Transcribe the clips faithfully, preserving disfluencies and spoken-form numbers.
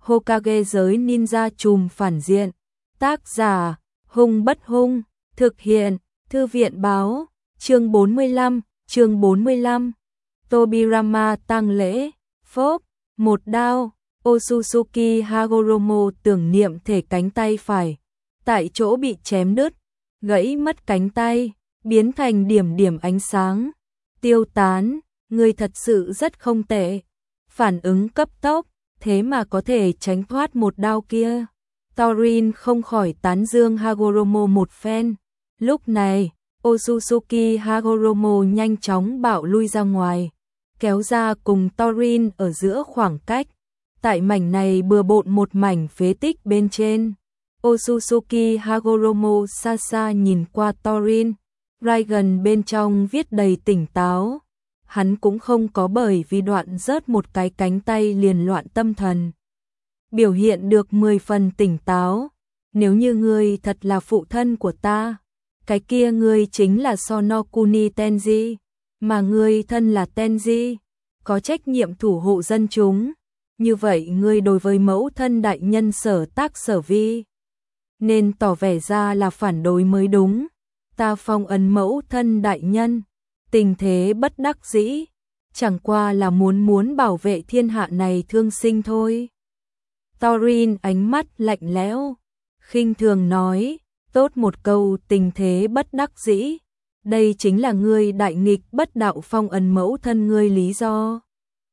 Hokage giới ninja trùm phản diện. Tác giả, Hung Bất Hung, thực hiện, Thư viện báo, chương bốn mươi lăm, chương bốn mươi lăm. Tobirama tang lễ, phốp, một đao, Otsutsuki Hagoromo tưởng niệm thể cánh tay phải, tại chỗ bị chém đứt, gãy mất cánh tay, biến thành điểm điểm ánh sáng, tiêu tán, người thật sự rất không tệ, phản ứng cấp tốc, thế mà có thể tránh thoát một đao kia. Thorin không khỏi tán dương Hagoromo một phen. Lúc này, Otsutsuki Hagoromo nhanh chóng bạo lui ra ngoài, kéo ra cùng Thorin ở giữa khoảng cách. Tại mảnh này bừa bộn một mảnh phế tích bên trên. Otsutsuki Hagoromo xa xa nhìn qua Thorin, Raigan bên trong viết đầy tỉnh táo. Hắn cũng không có bởi vì đoạn rớt một cái cánh tay liền loạn tâm thần. Biểu hiện được mười phần tỉnh táo. Nếu như ngươi thật là phụ thân của ta, cái kia ngươi chính là Sonokuni Tenji, mà ngươi thân là Tenji, có trách nhiệm thủ hộ dân chúng. Như vậy ngươi đối với mẫu thân đại nhân sở tác sở vi, nên tỏ vẻ ra là phản đối mới đúng. Ta phong ấn mẫu thân đại nhân, tình thế bất đắc dĩ, chẳng qua là muốn muốn bảo vệ thiên hạ này thương sinh thôi. Thorin ánh mắt lạnh lẽo, khinh thường nói, tốt một câu tình thế bất đắc dĩ, đây chính là ngươi đại nghịch bất đạo phong ấn mẫu thân ngươi lý do.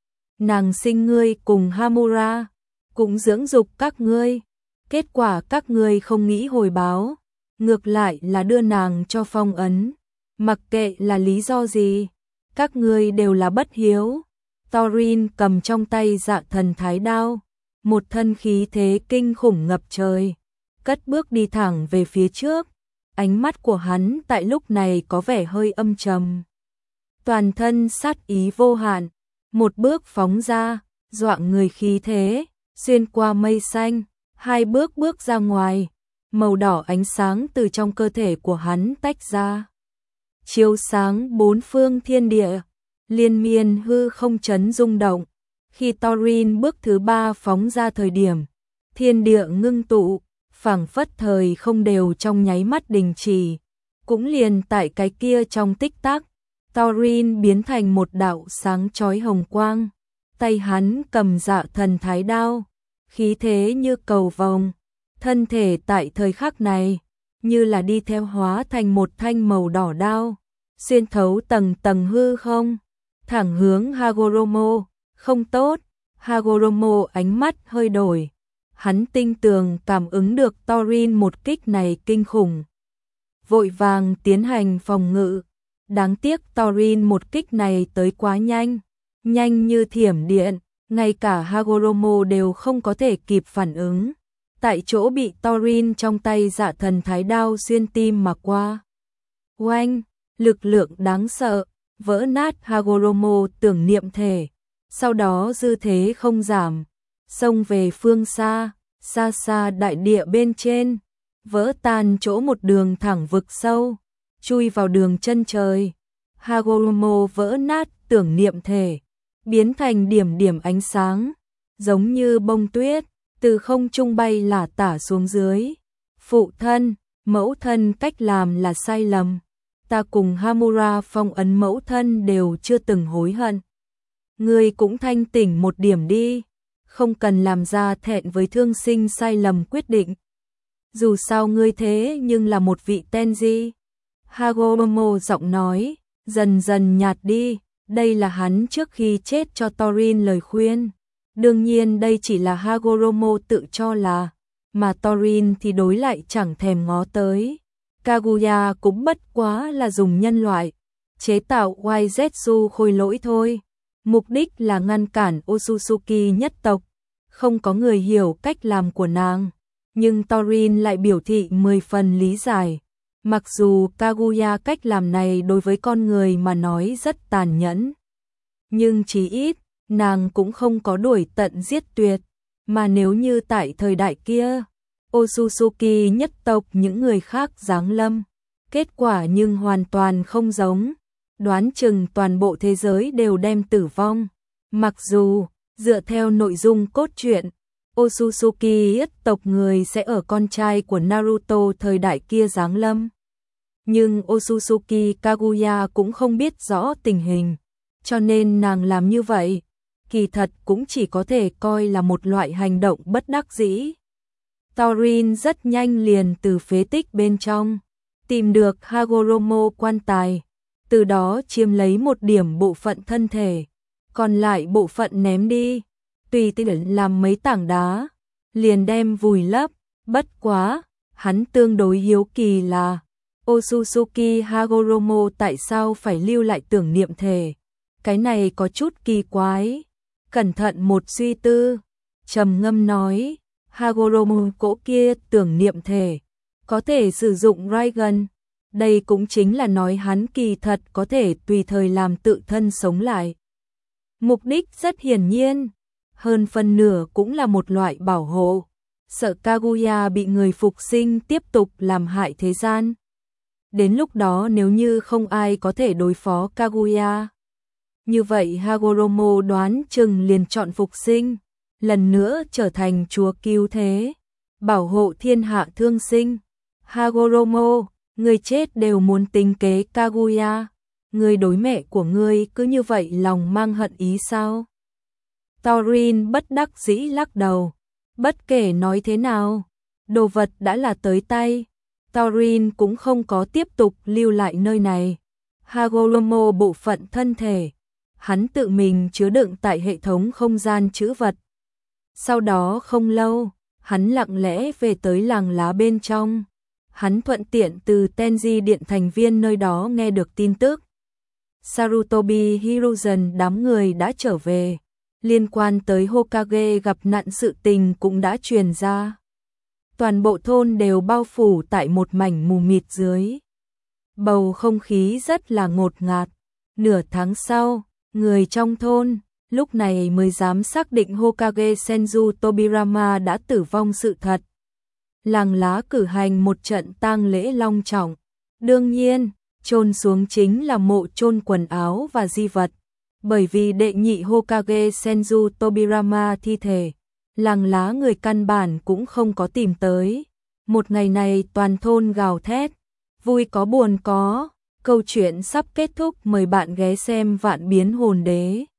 Nàng sinh ngươi cùng Hamura, cũng dưỡng dục các ngươi, kết quả các ngươi không nghĩ hồi báo, ngược lại là đưa nàng cho phong ấn, mặc kệ là lý do gì, các ngươi đều là bất hiếu. Thorin cầm trong tay Dạ Thần Thái Đao, một thân khí thế kinh khủng ngập trời, cất bước đi thẳng về phía trước, ánh mắt của hắn tại lúc này có vẻ hơi âm trầm. Toàn thân sát ý vô hạn, một bước phóng ra, dọa người khí thế, xuyên qua mây xanh, hai bước bước ra ngoài, màu đỏ ánh sáng từ trong cơ thể của hắn tách ra, chiếu sáng bốn phương thiên địa, liên miên hư không chấn rung động. Khi Thorin bước thứ ba phóng ra thời điểm, thiên địa ngưng tụ, phảng phất thời không đều trong nháy mắt đình chỉ, cũng liền tại cái kia trong tích tắc, Thorin biến thành một đạo sáng chói hồng quang, tay hắn cầm Dạ Thần Thái Đao, khí thế như cầu vồng, thân thể tại thời khắc này như là đi theo hóa thành một thanh màu đỏ đao, xuyên thấu tầng tầng hư không, thẳng hướng Hagoromo. Không tốt, Hagoromo ánh mắt hơi đổi, hắn tinh tường cảm ứng được Thorin một kích này kinh khủng, vội vàng tiến hành phòng ngự. Đáng tiếc Thorin một kích này tới quá nhanh, nhanh như thiểm điện, ngay cả Hagoromo đều không có thể kịp phản ứng, tại chỗ bị Thorin trong tay Dạ Thần Thái Đao xuyên tim mà qua. Oanh, lực lượng đáng sợ, vỡ nát Hagoromo tưởng niệm thể, sau đó dư thế không giảm, xông về phương xa, xa xa đại địa bên trên, vỡ tan chỗ một đường thẳng vực sâu, chui vào đường chân trời. Hagoromo vỡ nát tưởng niệm thể, biến thành điểm điểm ánh sáng, giống như bông tuyết, từ không trung bay lả tả xuống dưới. Phụ thân, mẫu thân cách làm là sai lầm, ta cùng Hamura phong ấn mẫu thân đều chưa từng hối hận. Ngươi cũng thanh tỉnh một điểm đi, không cần làm ra thẹn với thương sinh sai lầm quyết định. Dù sao ngươi thế nhưng là một vị Tenji. Hagoromo giọng nói, dần dần nhạt đi, đây là hắn trước khi chết cho Thorin lời khuyên. Đương nhiên đây chỉ là Hagoromo tự cho là, mà Thorin thì đối lại chẳng thèm ngó tới. Kaguya cũng bất quá là dùng nhân loại chế tạo Waizetsu khôi lỗi thôi. Mục đích là ngăn cản Otsutsuki nhất tộc, không có người hiểu cách làm của nàng, nhưng Thorin lại biểu thị mười phần lý giải. Mặc dù Kaguya cách làm này đối với con người mà nói rất tàn nhẫn, nhưng chí ít, nàng cũng không có đuổi tận giết tuyệt, mà nếu như tại thời đại kia, Otsutsuki nhất tộc những người khác giáng lâm, kết quả nhưng hoàn toàn không giống. Đoán chừng toàn bộ thế giới đều đem tử vong. Mặc dù, dựa theo nội dung cốt truyện, Otsutsuki tộc người sẽ ở con trai của Naruto thời đại kia giáng lâm. Nhưng Otsutsuki Kaguya cũng không biết rõ tình hình, cho nên nàng làm như vậy, kỳ thật cũng chỉ có thể coi là một loại hành động bất đắc dĩ. Taurin rất nhanh liền từ phế tích bên trong tìm được Hagoromo quan tài, từ đó chiếm lấy một điểm bộ phận thân thể, còn lại bộ phận ném đi, tùy tiện làm mấy tảng đá, liền đem vùi lấp. Bất quá, hắn tương đối hiếu kỳ là Otsutsuki Hagoromo tại sao phải lưu lại tưởng niệm thể, cái này có chút kỳ quái. Cẩn thận một suy tư, trầm ngâm nói, Hagoromo cỗ kia tưởng niệm thể có thể sử dụng Raigan, đây cũng chính là nói hắn kỳ thật có thể tùy thời làm tự thân sống lại. Mục đích rất hiển nhiên, hơn phân nửa cũng là một loại bảo hộ, sợ Kaguya bị người phục sinh tiếp tục làm hại thế gian. Đến lúc đó nếu như không ai có thể đối phó Kaguya, như vậy Hagoromo đoán chừng liền chọn phục sinh, lần nữa trở thành chúa cứu thế, bảo hộ thiên hạ thương sinh. Hagoromo, người chết đều muốn tính kế Kaguya, người đối mẹ của ngươi cứ như vậy lòng mang hận ý sao? Taurin bất đắc dĩ lắc đầu, bất kể nói thế nào, đồ vật đã là tới tay, Taurin cũng không có tiếp tục lưu lại nơi này. Hagoromo bộ phận thân thể, hắn tự mình chứa đựng tại hệ thống không gian trữ vật. Sau đó không lâu, hắn lặng lẽ về tới làng lá bên trong. Hắn thuận tiện từ Tenji điện thành viên nơi đó nghe được tin tức. Sarutobi Hiruzen đám người đã trở về. Liên quan tới Hokage gặp nạn sự tình cũng đã truyền ra. Toàn bộ thôn đều bao phủ tại một mảnh mù mịt dưới. Bầu không khí rất là ngột ngạt. Nửa tháng sau, người trong thôn lúc này mới dám xác định Hokage Senju Tobirama đã tử vong sự thật. Làng lá cử hành một trận tang lễ long trọng. Đương nhiên, chôn xuống chính là mộ chôn quần áo và di vật. Bởi vì đệ nhị Hokage Senju Tobirama thi thể, làng lá người căn bản cũng không có tìm tới. Một ngày này toàn thôn gào thét, vui có buồn có. Câu chuyện sắp kết thúc, mời bạn ghé xem Vạn Biến Hồn Đế.